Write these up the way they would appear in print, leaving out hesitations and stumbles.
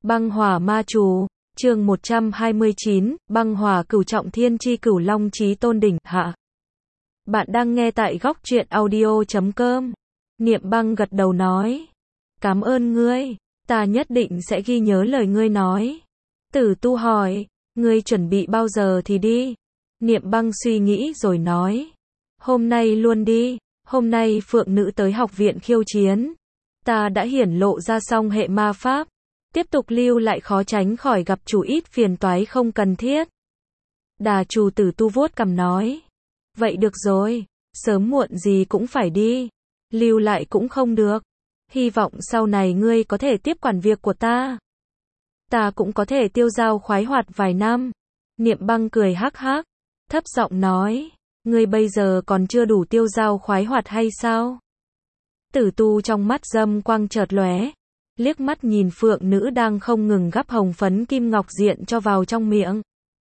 Băng hỏa ma chú, chương 129, băng hỏa cửu trọng thiên chi cửu long chí tôn đỉnh, hạ. Bạn đang nghe tại góc truyện audio.com. Niệm băng gật đầu nói. Cảm ơn ngươi, ta nhất định sẽ ghi nhớ lời ngươi nói. Tử tu hỏi, ngươi chuẩn bị bao giờ thì đi? Niệm băng suy nghĩ rồi nói. Hôm nay luôn đi, hôm nay phượng nữ tới học viện khiêu chiến. Ta đã hiển lộ ra xong hệ ma pháp. Tiếp tục lưu lại khó tránh khỏi gặp chủ ít phiền toái không cần thiết. Đà chủ Tử tu vuốt cằm nói. Vậy được rồi, sớm muộn gì cũng phải đi. Lưu lại cũng không được. Hy vọng sau này ngươi có thể tiếp quản việc của ta. Ta cũng có thể tiêu dao khoái hoạt vài năm. Niệm băng cười hắc hắc, thấp giọng nói. Ngươi bây giờ còn chưa đủ tiêu dao khoái hoạt hay sao? Tử tu trong mắt dâm quang chợt lóe. Liếc mắt nhìn phượng nữ đang không ngừng gắp hồng phấn kim ngọc diện cho vào trong miệng.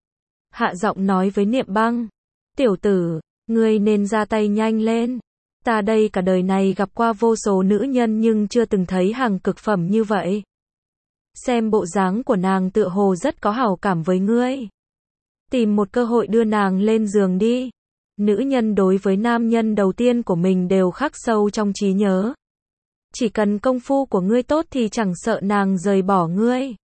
Hạ giọng nói với niệm băng. Tiểu tử, ngươi nên ra tay nhanh lên. Ta đây cả đời này gặp qua vô số nữ nhân nhưng chưa từng thấy hàng cực phẩm như vậy. Xem bộ dáng của nàng tựa hồ rất có hảo cảm với ngươi. Tìm một cơ hội đưa nàng lên giường đi. Nữ nhân đối với nam nhân đầu tiên của mình đều khắc sâu trong trí nhớ. Chỉ cần công phu của ngươi tốt thì chẳng sợ nàng rời bỏ ngươi.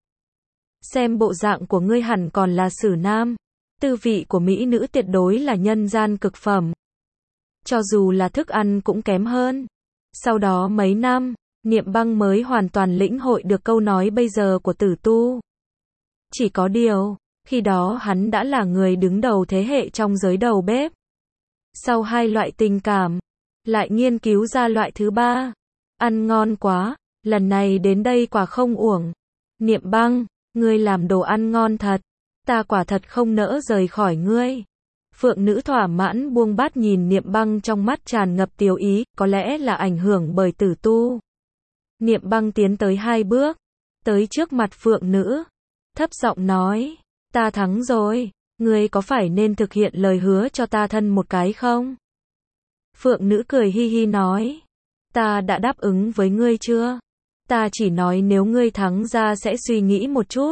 Xem bộ dạng của ngươi hẳn còn là sử nam. Tư vị của mỹ nữ tuyệt đối là nhân gian cực phẩm. Cho dù là thức ăn cũng kém hơn. Sau đó mấy năm, niệm băng mới hoàn toàn lĩnh hội được câu nói bây giờ của tử tu. Chỉ có điều, khi đó hắn đã là người đứng đầu thế hệ trong giới đầu bếp. Sau hai loại tình cảm, lại nghiên cứu ra loại thứ ba. Ăn ngon quá, lần này đến đây quả không uổng. Niệm băng, ngươi làm đồ ăn ngon thật. Ta quả thật không nỡ rời khỏi ngươi. Phượng nữ thỏa mãn buông bát nhìn niệm băng trong mắt tràn ngập tiêu ý, có lẽ là ảnh hưởng bởi tử tu. Niệm băng tiến tới hai bước, tới trước mặt phượng nữ. Thấp giọng nói, ta thắng rồi, ngươi có phải nên thực hiện lời hứa cho ta thân một cái không? Phượng nữ cười hi hi nói, ta đã đáp ứng với ngươi chưa? Ta chỉ nói nếu ngươi thắng ra sẽ suy nghĩ một chút.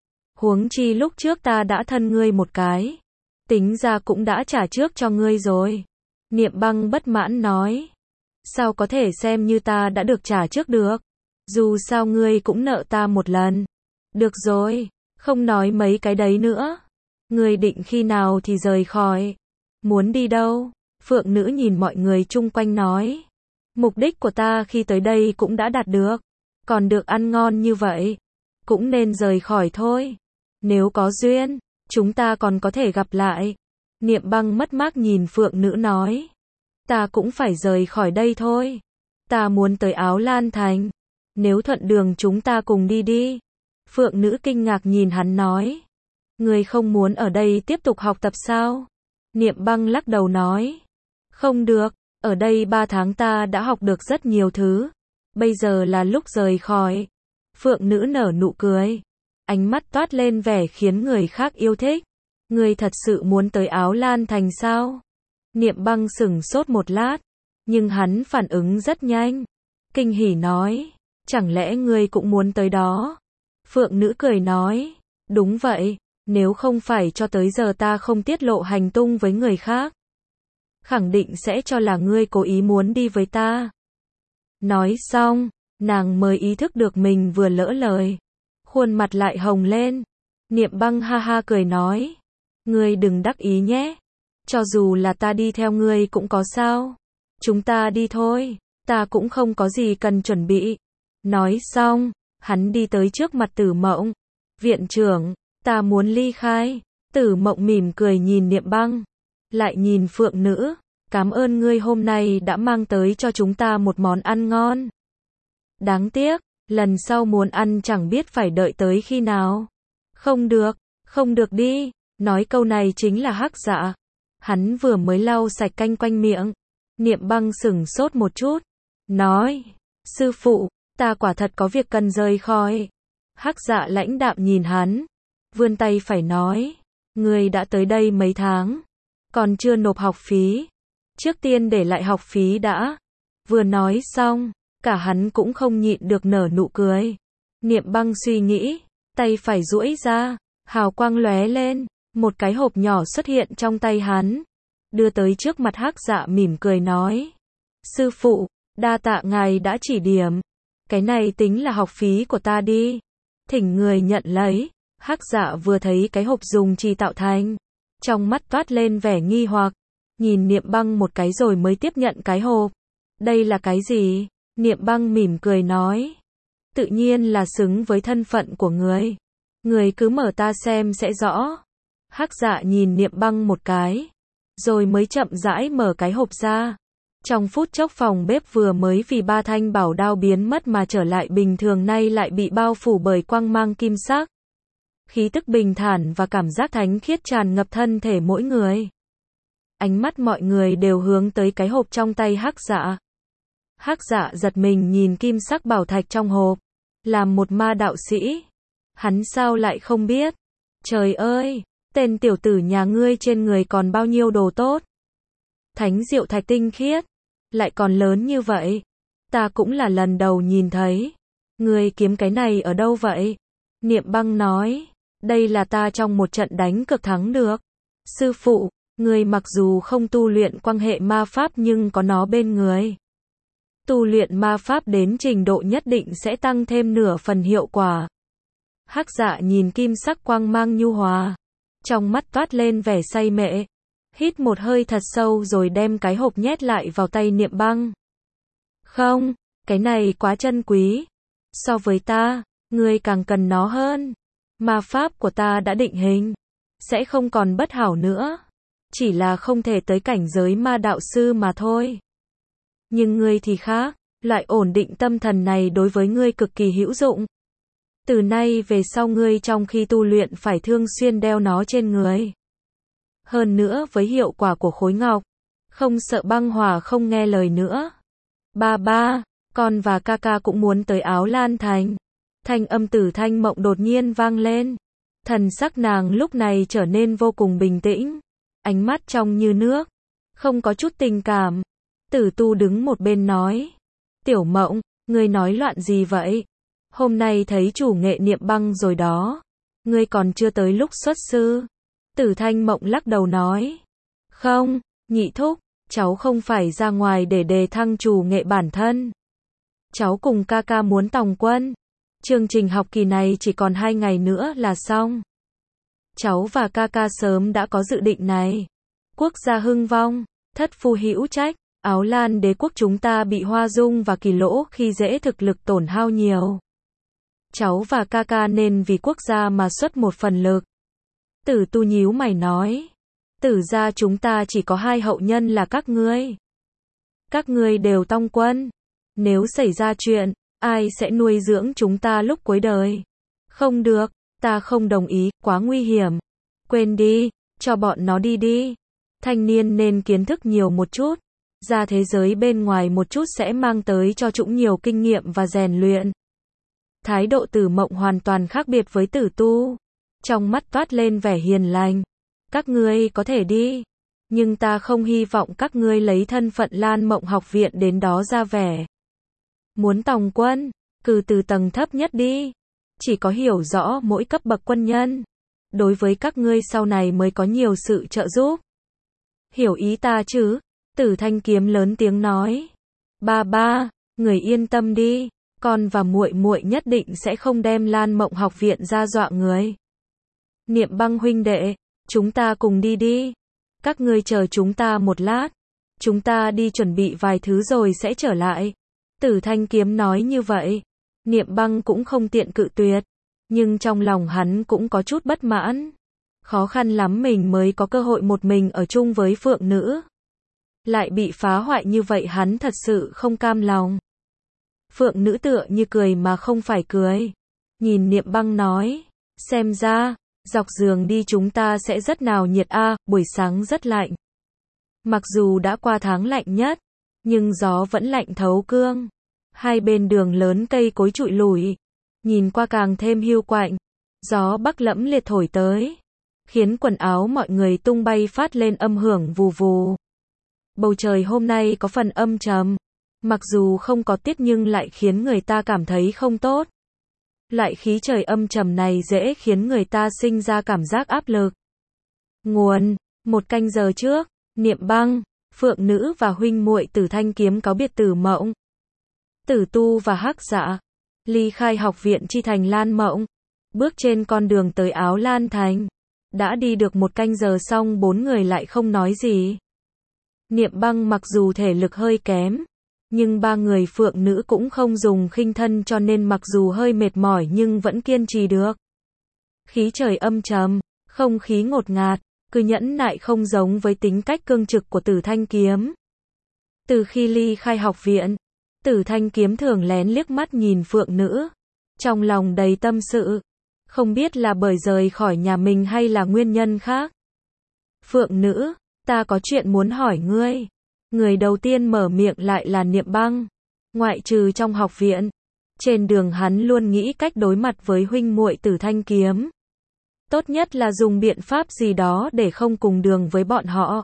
Huống chi lúc trước ta đã thân ngươi một cái. Tính ra cũng đã trả trước cho ngươi rồi. Niệm băng bất mãn nói. Sao có thể xem như ta đã được trả trước được? Dù sao ngươi cũng nợ ta một lần. Được rồi, không nói mấy cái đấy nữa. Ngươi định khi nào thì rời khỏi? Muốn đi đâu? Phượng nữ nhìn mọi người chung quanh nói. Mục đích của ta khi tới đây cũng đã đạt được. Còn được ăn ngon như vậy, cũng nên rời khỏi thôi. Nếu có duyên, chúng ta còn có thể gặp lại. Niệm băng mất mát nhìn phượng nữ nói. Ta cũng phải rời khỏi đây thôi. Ta muốn tới Áo Lan Thành. Nếu thuận đường chúng ta cùng đi đi. Phượng nữ kinh ngạc nhìn hắn nói. Ngươi không muốn ở đây tiếp tục học tập sao? Niệm băng lắc đầu nói. Không được, ở đây 3 tháng ta đã học được rất nhiều thứ. Bây giờ là lúc rời khỏi. Phượng nữ nở nụ cười. Ánh mắt toát lên vẻ khiến người khác yêu thích. Ngươi thật sự muốn tới Áo Lan Thành sao? Niệm băng sửng sốt một lát. Nhưng hắn phản ứng rất nhanh. Kinh hỉ nói. Chẳng lẽ ngươi cũng muốn tới đó? Phượng nữ cười nói. Đúng vậy, nếu không phải cho tới giờ ta không tiết lộ hành tung với người khác. Khẳng định sẽ cho là ngươi cố ý muốn đi với ta. Nói xong, nàng mới ý thức được mình vừa lỡ lời. Khuôn mặt lại hồng lên. Niệm băng ha ha cười nói. Ngươi đừng đắc ý nhé. Cho dù là ta đi theo ngươi cũng có sao. Chúng ta đi thôi. Ta cũng không có gì cần chuẩn bị. Nói xong, hắn đi tới trước mặt Tử Mộng. Viện trưởng, ta muốn ly khai. Tử Mộng mỉm cười nhìn niệm băng. Lại nhìn phượng nữ. Cảm ơn ngươi hôm nay đã mang tới cho chúng ta một món ăn ngon. Đáng tiếc, lần sau muốn ăn chẳng biết phải đợi tới khi nào. Không được đi. Nói câu này chính là Hắc Dạ. Hắn vừa mới lau sạch canh quanh miệng. Niệm băng sửng sốt một chút. Nói, sư phụ, ta quả thật có việc cần rời khỏi. Hắc Dạ lãnh đạm nhìn hắn. Vươn tay phải nói. Ngươi đã tới đây mấy tháng. Còn chưa nộp học phí. Trước tiên để lại học phí đã. Vừa nói xong, cả hắn cũng không nhịn được nở nụ cười. Niệm băng suy nghĩ, tay phải duỗi ra, hào quang lóe lên, một cái hộp nhỏ xuất hiện trong tay hắn, đưa tới trước mặt Hắc Dạ mỉm cười nói. Sư phụ, đa tạ ngài đã chỉ điểm. Cái này tính là học phí của ta đi. Thỉnh người nhận lấy. Hắc Dạ vừa thấy cái hộp dùng chì tạo thành, trong mắt toát lên vẻ nghi hoặc, nhìn Niệm Băng một cái rồi mới tiếp nhận cái hộp. Đây là cái gì? Niệm Băng mỉm cười nói. Tự nhiên là xứng với thân phận của người. Người cứ mở ta xem sẽ rõ. Hắc Dạ nhìn Niệm Băng một cái, rồi mới chậm rãi mở cái hộp ra. Trong phút chốc phòng bếp vừa mới vì 3 thanh bảo đao biến mất mà trở lại bình thường nay lại bị bao phủ bởi quang mang kim sắc. Khí tức bình thản và cảm giác thánh khiết tràn ngập thân thể mỗi người. Ánh mắt mọi người đều hướng tới cái hộp trong tay Hắc Dạ. Hắc Dạ giật mình nhìn kim sắc bảo thạch trong hộp. Làm một ma đạo sĩ, hắn sao lại không biết? Trời ơi, tên tiểu tử nhà ngươi trên người còn bao nhiêu đồ tốt? Thánh diệu thạch tinh khiết, lại còn lớn như vậy. Ta cũng là lần đầu nhìn thấy. Ngươi kiếm cái này ở đâu vậy? Niệm Băng nói, đây là ta trong một trận đánh cược thắng được. Sư phụ, ngươi mặc dù không tu luyện quang hệ ma pháp nhưng có nó bên người. Tu luyện ma pháp đến trình độ nhất định sẽ tăng thêm nửa phần hiệu quả. Hắc Dạ nhìn kim sắc quang mang nhu hòa, trong mắt toát lên vẻ say mê. Hít một hơi thật sâu rồi đem cái hộp nhét lại vào tay Niệm Băng. Không, cái này quá chân quý. So với ta, ngươi càng cần nó hơn. Ma pháp của ta đã định hình, sẽ không còn bất hảo nữa. Chỉ là không thể tới cảnh giới ma đạo sư mà thôi. Nhưng ngươi thì khác, loại ổn định tâm thần này đối với ngươi cực kỳ hữu dụng. Từ nay về sau ngươi trong khi tu luyện phải thường xuyên đeo nó trên người. Hơn nữa với hiệu quả của khối ngọc, không sợ băng hỏa không nghe lời nữa. Ba, con và ca ca cũng muốn tới Áo Lan Thành. Thanh âm Tử Thanh Mộng đột nhiên vang lên. Thần sắc nàng lúc này trở nên vô cùng bình tĩnh. Ánh mắt trong như nước, không có chút tình cảm. Tử Tu đứng một bên nói. Tiểu Mộng, ngươi nói loạn gì vậy? Hôm nay thấy chủ nghệ Niệm Băng rồi đó. Ngươi còn chưa tới lúc xuất sư. Tử Thanh Mộng lắc đầu nói. Không, nhị thúc, cháu không phải ra ngoài để đề thăng chủ nghệ bản thân. Cháu cùng ca ca muốn tòng quân. Chương trình học kỳ này chỉ còn 2 ngày nữa là xong. Cháu và ca ca sớm đã có dự định này. Quốc gia hưng vong, thất phu hữu trách. Áo Lan đế quốc chúng ta bị Hoa Dung và Kỳ Lỗ khi dễ thực lực tổn hao nhiều. Cháu và ca ca nên vì quốc gia mà xuất một phần lực. Tử Tu nhíu mày nói. Tử gia chúng ta chỉ có 2 hậu nhân là các ngươi. Các ngươi đều tong quân. Nếu xảy ra chuyện, ai sẽ nuôi dưỡng chúng ta lúc cuối đời? Không được, ta không đồng ý, quá nguy hiểm. Quên đi, cho bọn nó đi đi. Thanh niên nên kiến thức nhiều một chút. Ra thế giới bên ngoài một chút sẽ mang tới cho chúng nhiều kinh nghiệm và rèn luyện. Thái độ Tử Mộng hoàn toàn khác biệt với Tử Tu. Trong mắt toát lên vẻ hiền lành. Các ngươi có thể đi. Nhưng ta không hy vọng các ngươi lấy thân phận Lan Mộng học viện đến đó ra vẻ. Muốn tòng quân, cứ từ tầng thấp nhất đi. Chỉ có hiểu rõ mỗi cấp bậc quân nhân. Đối với các ngươi sau này mới có nhiều sự trợ giúp. Hiểu ý ta chứ? Tử Thanh Kiếm lớn tiếng nói. Ba, người yên tâm đi. Con và muội muội nhất định sẽ không đem Lan Mộng học viện ra dọa người. Niệm Băng huynh đệ, chúng ta cùng đi đi. Các ngươi chờ chúng ta một lát. Chúng ta đi chuẩn bị vài thứ rồi sẽ trở lại. Tử Thanh Kiếm nói như vậy. Niệm Băng cũng không tiện cự tuyệt. Nhưng trong lòng hắn cũng có chút bất mãn. Khó khăn lắm mình mới có cơ hội một mình ở chung với Phượng Nữ. Lại bị phá hoại như vậy hắn thật sự không cam lòng. Phượng Nữ tựa như cười mà không phải cười. Nhìn Niệm Băng nói. Xem ra, dọc giường đi chúng ta sẽ rất nào nhiệt buổi sáng rất lạnh. Mặc dù đã qua tháng lạnh nhất, nhưng gió vẫn lạnh thấu cương. Hai bên đường lớn cây cối trụi lủi. Nhìn qua càng thêm hiu quạnh. Gió bắc lẫm liệt thổi tới. Khiến quần áo mọi người tung bay phát lên âm hưởng vù vù. Bầu trời hôm nay có phần âm trầm. Mặc dù không có tiết nhưng lại khiến người ta cảm thấy không tốt. Loại khí trời âm trầm này dễ khiến người ta sinh ra cảm giác áp lực. Nguồn: 1 canh giờ trước, Niệm Băng, Phượng Nữ và huynh muội Tử Thanh Kiếm cáo biệt Tử Mộng, Tử Tu và Hắc Dạ, ly khai học viện chi thành Lan Mộng, bước trên con đường tới Áo Lan Thành. Đã đi được 1 canh giờ xong 4 người lại không nói gì. Niệm Băng mặc dù thể lực hơi kém, nhưng 3 người Phượng Nữ cũng không dùng khinh thân cho nên mặc dù hơi mệt mỏi nhưng vẫn kiên trì được. Khí trời âm trầm, không khí ngột ngạt, cứ nhẫn nại không giống với tính cách cương trực của Tử Thanh Kiếm. Từ khi ly khai học viện, Tử Thanh Kiếm thường lén liếc mắt nhìn Phượng Nữ, trong lòng đầy tâm sự, không biết là bởi rời khỏi nhà mình hay là nguyên nhân khác. Phượng Nữ, ta có chuyện muốn hỏi ngươi. Người đầu tiên mở miệng lại là Niệm Băng. Ngoại trừ trong học viện, trên đường hắn luôn nghĩ cách đối mặt với huynh muội Tử Thanh Kiếm. Tốt nhất là dùng biện pháp gì đó để không cùng đường với bọn họ.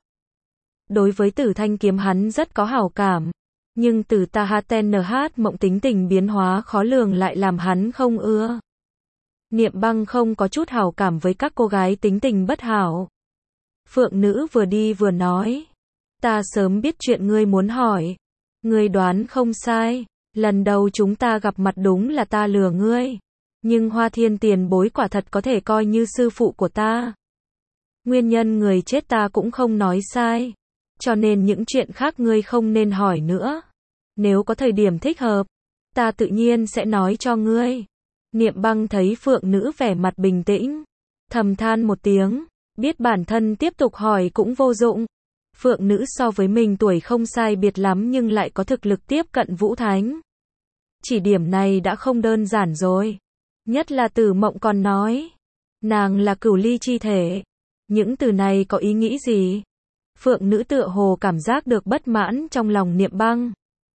Đối với Tử Thanh Kiếm hắn rất có hảo cảm, nhưng từ THNH Mộng tính tình biến hóa khó lường lại làm hắn không ưa. Niệm Băng không có chút hảo cảm với các cô gái tính tình bất hảo. Phượng Nữ vừa đi vừa nói, ta sớm biết chuyện ngươi muốn hỏi. Ngươi đoán không sai, lần đầu chúng ta gặp mặt đúng là ta lừa ngươi. Nhưng Hoa Thiên tiền bối quả thật có thể coi như sư phụ của ta. Nguyên nhân người chết ta cũng không nói sai. Cho nên những chuyện khác ngươi không nên hỏi nữa. Nếu có thời điểm thích hợp, ta tự nhiên sẽ nói cho ngươi. Niệm Băng thấy Phượng Nữ vẻ mặt bình tĩnh, thầm than một tiếng, biết bản thân tiếp tục hỏi cũng vô dụng. Phượng Nữ so với mình tuổi không sai biệt lắm nhưng lại có thực lực tiếp cận Vũ Thánh. Chỉ điểm này đã không đơn giản rồi. Nhất là Tử Mộng còn nói, nàng là cửu ly chi thể. Những từ này có ý nghĩ gì? Phượng Nữ tựa hồ cảm giác được bất mãn trong lòng Niệm Băng.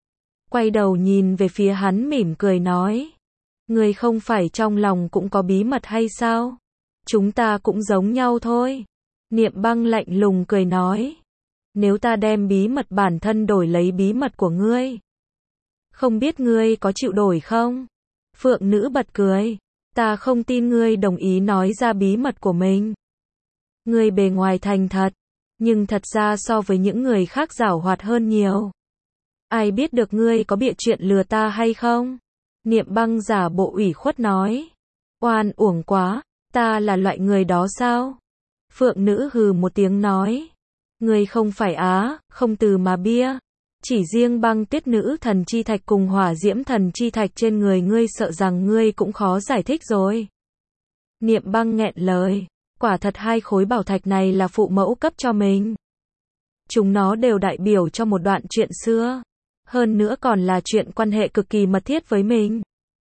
Quay đầu nhìn về phía hắn mỉm cười nói, ngươi không phải trong lòng cũng có bí mật hay sao? Chúng ta cũng giống nhau thôi. Niệm Băng lạnh lùng cười nói, nếu ta đem bí mật bản thân đổi lấy bí mật của ngươi, không biết ngươi có chịu đổi không? Phượng Nữ bật cười, ta không tin ngươi đồng ý nói ra bí mật của mình. Ngươi bề ngoài thành thật, nhưng thật ra so với những người khác giảo hoạt hơn nhiều. Ai biết được ngươi có bịa chuyện lừa ta hay không? Niệm Băng giả bộ ủy khuất nói, oan uổng quá, ta là loại người đó sao? Phượng Nữ hừ một tiếng nói, ngươi không phải không từ mà bia. Chỉ riêng Băng Tuyết Nữ thần chi thạch cùng Hỏa Diễm thần chi thạch trên người ngươi sợ rằng ngươi cũng khó giải thích rồi. Niệm Băng nghẹn lời, quả thật 2 khối bảo thạch này là phụ mẫu cấp cho mình. Chúng nó đều đại biểu cho một đoạn chuyện xưa, hơn nữa còn là chuyện quan hệ cực kỳ mật thiết với mình.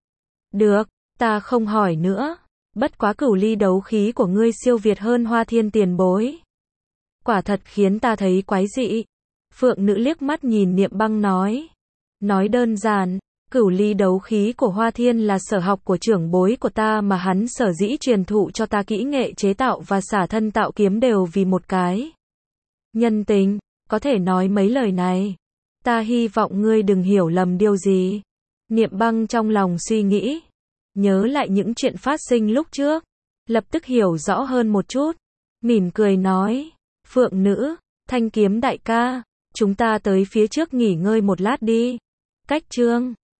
Được, ta không hỏi nữa, bất quá cửu ly đấu khí của ngươi siêu việt hơn Hoa Thiên tiền bối. Quả thật khiến ta thấy quái dị. Phượng Nữ liếc mắt nhìn Niệm Băng nói đơn giản, cửu ly đấu khí của Hoa Thiên là sở học của trưởng bối của ta mà hắn sở dĩ truyền thụ cho ta kỹ nghệ chế tạo và xả thân tạo kiếm đều vì một cái nhân tình. Có thể nói mấy lời này, ta hy vọng ngươi đừng hiểu lầm điều gì. Niệm Băng trong lòng suy nghĩ, nhớ lại những chuyện phát sinh lúc trước, lập tức hiểu rõ hơn một chút, mỉm cười nói, Phượng Nữ, Thanh Kiếm đại ca, chúng ta tới phía trước nghỉ ngơi một lát đi. Cách chương